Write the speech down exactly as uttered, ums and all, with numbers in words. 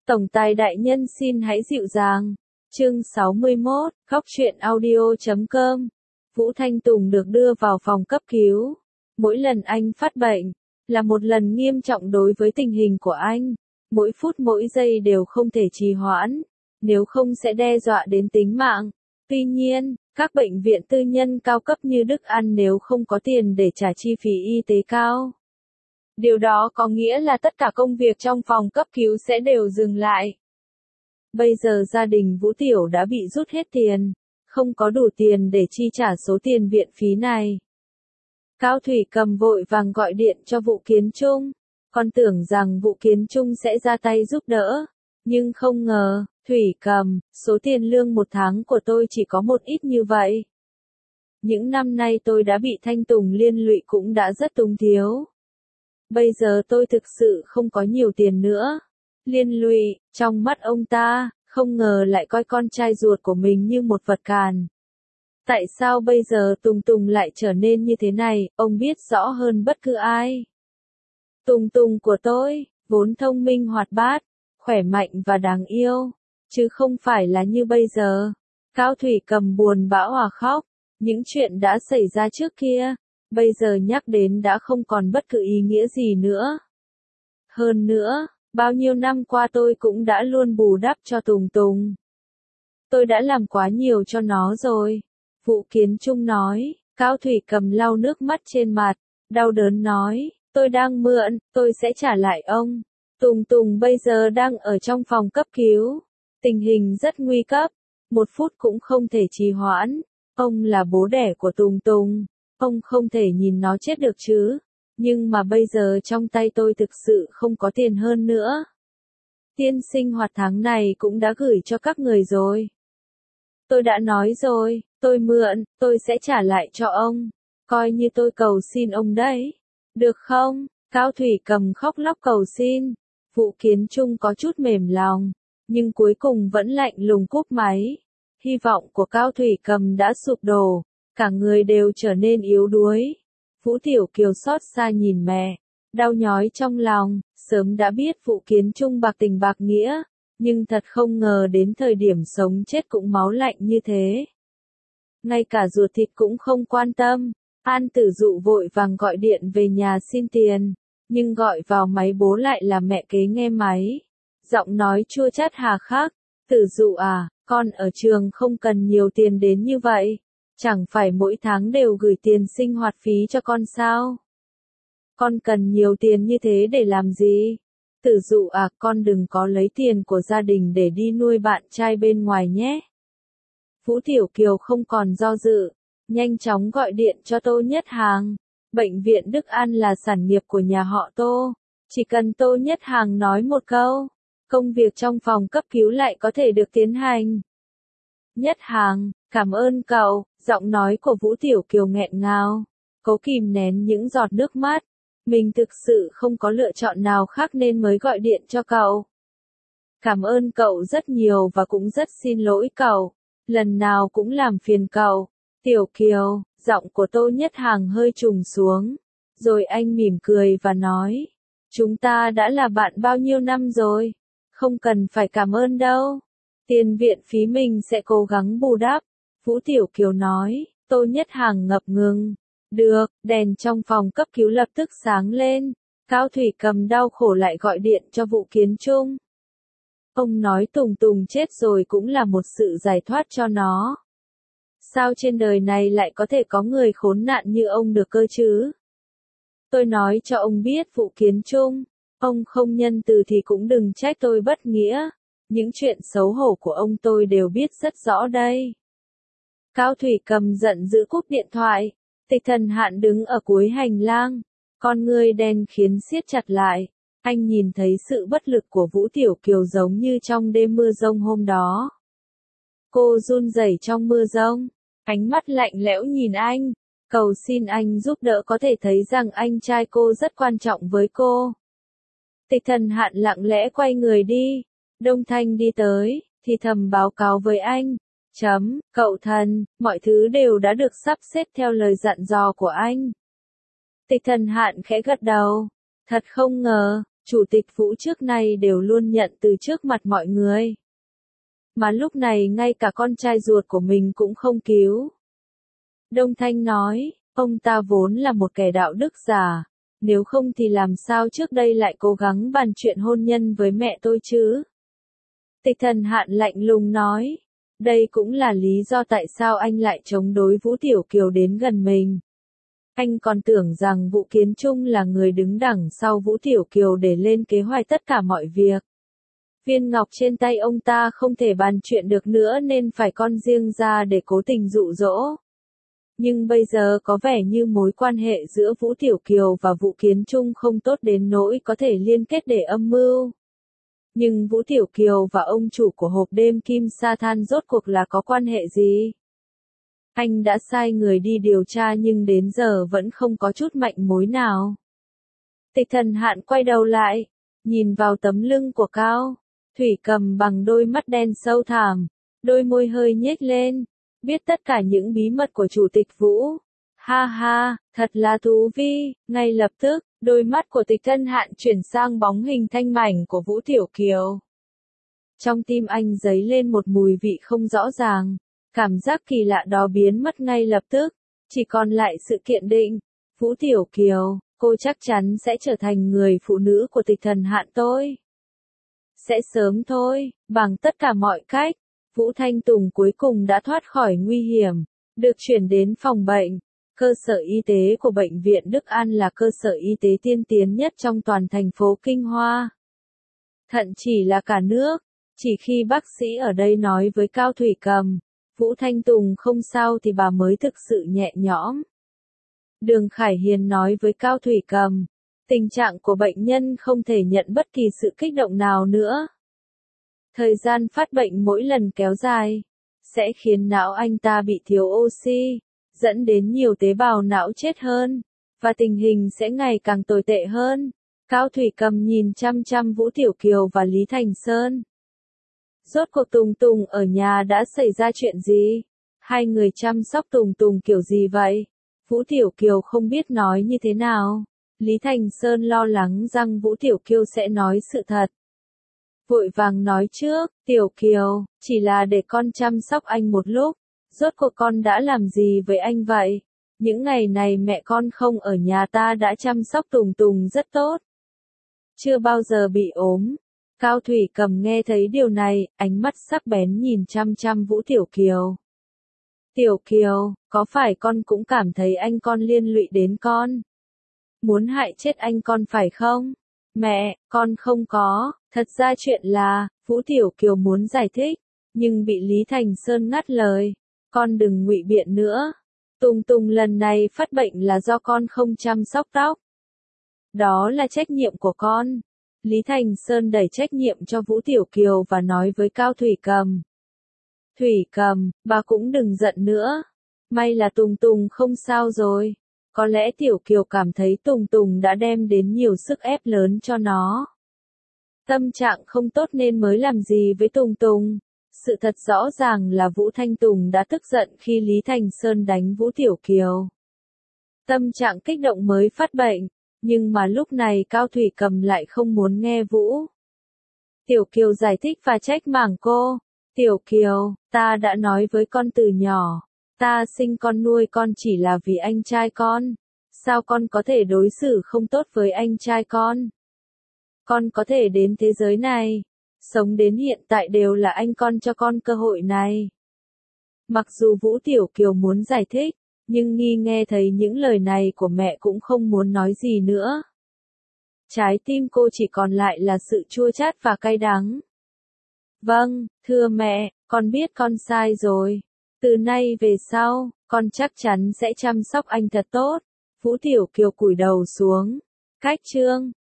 Tổng tài đại nhân xin hãy dịu dàng. Chương sáu mươi mốt, khóc chuyện audio chấm com. Vũ Thanh Tùng được đưa vào phòng cấp cứu. Mỗi lần anh phát bệnh, là một lần nghiêm trọng đối với tình hình của anh. Mỗi phút mỗi giây đều không thể trì hoãn, nếu không sẽ đe dọa đến tính mạng. Tuy nhiên, các bệnh viện tư nhân cao cấp như Đức An nếu không có tiền để trả chi phí y tế cao, điều đó có nghĩa là tất cả công việc trong phòng cấp cứu sẽ đều dừng lại. Bây giờ gia đình Vũ Tiểu đã bị rút hết tiền, không có đủ tiền để chi trả số tiền viện phí này. Cao Thủy Cầm vội vàng gọi điện cho Vũ Kiến Trung, con tưởng rằng Vũ Kiến Trung sẽ ra tay giúp đỡ, nhưng không ngờ, Thủy Cầm, số tiền lương một tháng của tôi chỉ có một ít như vậy. Những năm nay tôi đã bị Thanh Tùng liên lụy cũng đã rất túng thiếu. Bây giờ tôi thực sự không có nhiều tiền nữa. Liên lụy, trong mắt ông ta, không ngờ lại coi con trai ruột của mình như một vật càn. Tại sao bây giờ Tùng Tùng lại trở nên như thế này, ông biết rõ hơn bất cứ ai. Tùng Tùng của tôi, vốn thông minh hoạt bát, khỏe mạnh và đáng yêu, chứ không phải là như bây giờ. Cao Thủy Cầm buồn bã òa khóc, những chuyện đã xảy ra trước kia, bây giờ nhắc đến đã không còn bất cứ ý nghĩa gì nữa. Hơn nữa, bao nhiêu năm qua tôi cũng đã luôn bù đắp cho Tùng Tùng. Tôi đã làm quá nhiều cho nó rồi. Vũ Kiến Trung nói. Cao Thủy Cầm lau nước mắt trên mặt, đau đớn nói, tôi đang mượn, tôi sẽ trả lại ông. Tùng Tùng bây giờ đang ở trong phòng cấp cứu. Tình hình rất nguy cấp, một phút cũng không thể trì hoãn. Ông là bố đẻ của Tùng Tùng, ông không thể nhìn nó chết được chứ. Nhưng mà bây giờ trong tay tôi thực sự không có tiền hơn nữa. Tiền sinh hoạt tháng này cũng đã gửi cho các người rồi. Tôi đã nói rồi, tôi mượn, tôi sẽ trả lại cho ông. Coi như tôi cầu xin ông đấy. Được không? Cao Thủy Cầm khóc lóc cầu xin. Vũ Kiến Trung có chút mềm lòng, nhưng cuối cùng vẫn lạnh lùng cúp máy. Hy vọng của Cao Thủy Cầm đã sụp đổ, cả người đều trở nên yếu đuối. Vũ Tiểu Kiều xót xa nhìn mẹ, đau nhói trong lòng, sớm đã biết Vũ Kiến Trung bạc tình bạc nghĩa, nhưng thật không ngờ đến thời điểm sống chết cũng máu lạnh như thế. Ngay cả ruột thịt cũng không quan tâm, An Tử Dụ vội vàng gọi điện về nhà xin tiền, nhưng gọi vào máy bố lại là mẹ kế nghe máy. Giọng nói chua chát hà khắc, Tử Dụ à, con ở trường không cần nhiều tiền đến như vậy. Chẳng phải mỗi tháng đều gửi tiền sinh hoạt phí cho con sao? Con cần nhiều tiền như thế để làm gì? Tử Dụ à, con đừng có lấy tiền của gia đình để đi nuôi bạn trai bên ngoài nhé. Vũ Tiểu Kiều không còn do dự, nhanh chóng gọi điện cho Tô Nhất Hàng. Bệnh viện Đức An là sản nghiệp của nhà họ Tô. Chỉ cần Tô Nhất Hàng nói một câu, công việc trong phòng cấp cứu lại có thể được tiến hành. Nhất Hàng, cảm ơn cậu. Giọng nói của Vũ Tiểu Kiều nghẹn ngào, cố kìm nén những giọt nước mắt. Mình thực sự không có lựa chọn nào khác nên mới gọi điện cho cậu. Cảm ơn cậu rất nhiều và cũng rất xin lỗi cậu. Lần nào cũng làm phiền cậu. Tiểu Kiều, giọng của Tô Nhất Hàng hơi trùng xuống. Rồi anh mỉm cười và nói. Chúng ta đã là bạn bao nhiêu năm rồi. Không cần phải cảm ơn đâu. Tiền viện phí mình sẽ cố gắng bù đắp. Vũ Tiểu Kiều nói, Tô Nhất Hàng ngập ngừng. Được, đèn trong phòng cấp cứu lập tức sáng lên. Cao Thủy Cầm đau khổ lại gọi điện cho Vũ Kiến Trung. Ông nói Tùng Tùng chết rồi cũng là một sự giải thoát cho nó. Sao trên đời này lại có thể có người khốn nạn như ông được cơ chứ? Tôi nói cho ông biết Vũ Kiến Trung, ông không nhân từ thì cũng đừng trách tôi bất nghĩa. Những chuyện xấu hổ của ông tôi đều biết rất rõ đây. Cao Thủy Cầm giận dữ cúp điện thoại. Tịch Thần Hạn đứng ở cuối hành lang, con ngươi đen khiến siết chặt lại. Anh nhìn thấy sự bất lực của Vũ Tiểu Kiều giống như trong đêm mưa rông hôm đó. Cô run rẩy trong mưa rông, ánh mắt lạnh lẽo nhìn anh, cầu xin anh giúp đỡ, có thể thấy rằng anh trai cô rất quan trọng với cô. Tịch Thần Hạn lặng lẽ quay người đi. Đông Thanh đi tới, thì thầm báo cáo với anh. Chấm, cậu thần, mọi thứ đều đã được sắp xếp theo lời dặn dò của anh. Tịch Thần Hạn khẽ gật đầu. Thật không ngờ, Chủ tịch Vũ trước nay đều luôn nhận từ trước mặt mọi người. Mà lúc này ngay cả con trai ruột của mình cũng không cứu. Đông Thanh nói, ông ta vốn là một kẻ đạo đức giả, nếu không thì làm sao trước đây lại cố gắng bàn chuyện hôn nhân với mẹ tôi chứ? Tịch Thần Hạn lạnh lùng nói, đây cũng là lý do tại sao anh lại chống đối Vũ Tiểu Kiều đến gần mình. Anh còn tưởng rằng Vũ Kiến Trung là người đứng đằng sau Vũ Tiểu Kiều để lên kế hoạch tất cả mọi việc. Viên ngọc trên tay ông ta không thể bàn chuyện được nữa nên phải con riêng ra để cố tình dụ dỗ. Nhưng bây giờ có vẻ như mối quan hệ giữa Vũ Tiểu Kiều và Vũ Kiến Trung không tốt đến nỗi có thể liên kết để âm mưu. Nhưng Vũ Tiểu Kiều và ông chủ của hộp đêm Kim Sa Than rốt cuộc là có quan hệ gì? Anh đã sai người đi điều tra nhưng đến giờ vẫn không có chút manh mối nào. Tịch Thần Hạn quay đầu lại, nhìn vào tấm lưng của Cao Thủy Cầm bằng đôi mắt đen sâu thẳm, đôi môi hơi nhếch lên, biết tất cả những bí mật của Chủ tịch Vũ. Ha ha, thật là thú vị, ngay lập tức, đôi mắt của Tịch Thần Hạn chuyển sang bóng hình thanh mảnh của Vũ Tiểu Kiều. Trong tim anh dấy lên một mùi vị không rõ ràng, cảm giác kỳ lạ đó biến mất ngay lập tức, chỉ còn lại sự kiện định. Vũ Tiểu Kiều, cô chắc chắn sẽ trở thành người phụ nữ của Tịch Thần Hạn tôi. Sẽ sớm thôi, bằng tất cả mọi cách, Vũ Thanh Tùng cuối cùng đã thoát khỏi nguy hiểm, được chuyển đến phòng bệnh. Cơ sở y tế của Bệnh viện Đức An là cơ sở y tế tiên tiến nhất trong toàn thành phố Kinh Hoa. Thậm chí là cả nước, chỉ khi bác sĩ ở đây nói với Cao Thủy Cầm, Vũ Thanh Tùng không sao thì bà mới thực sự nhẹ nhõm. Đường Khải Hiền nói với Cao Thủy Cầm, tình trạng của bệnh nhân không thể nhận bất kỳ sự kích động nào nữa. Thời gian phát bệnh mỗi lần kéo dài, sẽ khiến não anh ta bị thiếu oxy, dẫn đến nhiều tế bào não chết hơn, và tình hình sẽ ngày càng tồi tệ hơn. Cao Thủy Cầm nhìn chăm chăm Vũ Tiểu Kiều và Lý Thành Sơn. Rốt cuộc Tùng Tùng ở nhà đã xảy ra chuyện gì? Hai người chăm sóc Tùng Tùng kiểu gì vậy? Vũ Tiểu Kiều không biết nói như thế nào. Lý Thành Sơn lo lắng rằng Vũ Tiểu Kiều sẽ nói sự thật. Vội vàng nói trước, Tiểu Kiều, chỉ là để con chăm sóc anh một lúc. Rốt cuộc con đã làm gì với anh vậy? Những ngày này mẹ con không ở nhà ta đã chăm sóc Tùng Tùng rất tốt. Chưa bao giờ bị ốm. Cao Thủy Cầm nghe thấy điều này, ánh mắt sắc bén nhìn chăm chăm Vũ Tiểu Kiều. Tiểu Kiều, có phải con cũng cảm thấy anh con liên lụy đến con? Muốn hại chết anh con phải không? Mẹ, con không có, thật ra chuyện là, Vũ Tiểu Kiều muốn giải thích, nhưng bị Lý Thành Sơn ngắt lời. Con đừng ngụy biện nữa. Tùng Tùng lần này phát bệnh là do con không chăm sóc tóc. Đó là trách nhiệm của con. Lý Thành Sơn đẩy trách nhiệm cho Vũ Tiểu Kiều và nói với Cao Thủy Cầm. Thủy Cầm, bà cũng đừng giận nữa. May là Tùng Tùng không sao rồi. Có lẽ Tiểu Kiều cảm thấy Tùng Tùng đã đem đến nhiều sức ép lớn cho nó. Tâm trạng không tốt nên mới làm gì với Tùng Tùng. Sự thật rõ ràng là Vũ Thanh Tùng đã tức giận khi Lý Thành Sơn đánh Vũ Tiểu Kiều. Tâm trạng kích động mới phát bệnh, nhưng mà lúc này Cao Thủy Cầm lại không muốn nghe Vũ Tiểu Kiều giải thích và trách mảng cô. Tiểu Kiều, ta đã nói với con từ nhỏ, ta sinh con nuôi con chỉ là vì anh trai con. Sao con có thể đối xử không tốt với anh trai con? Con có thể đến thế giới này, sống đến hiện tại đều là anh con cho con cơ hội này. Mặc dù Vũ Tiểu Kiều muốn giải thích, nhưng Nghi nghe thấy những lời này của mẹ cũng không muốn nói gì nữa. Trái tim cô chỉ còn lại là sự chua chát và cay đắng. Vâng, thưa mẹ, con biết con sai rồi. Từ nay về sau, con chắc chắn sẽ chăm sóc anh thật tốt. Vũ Tiểu Kiều cúi đầu xuống. Cách chương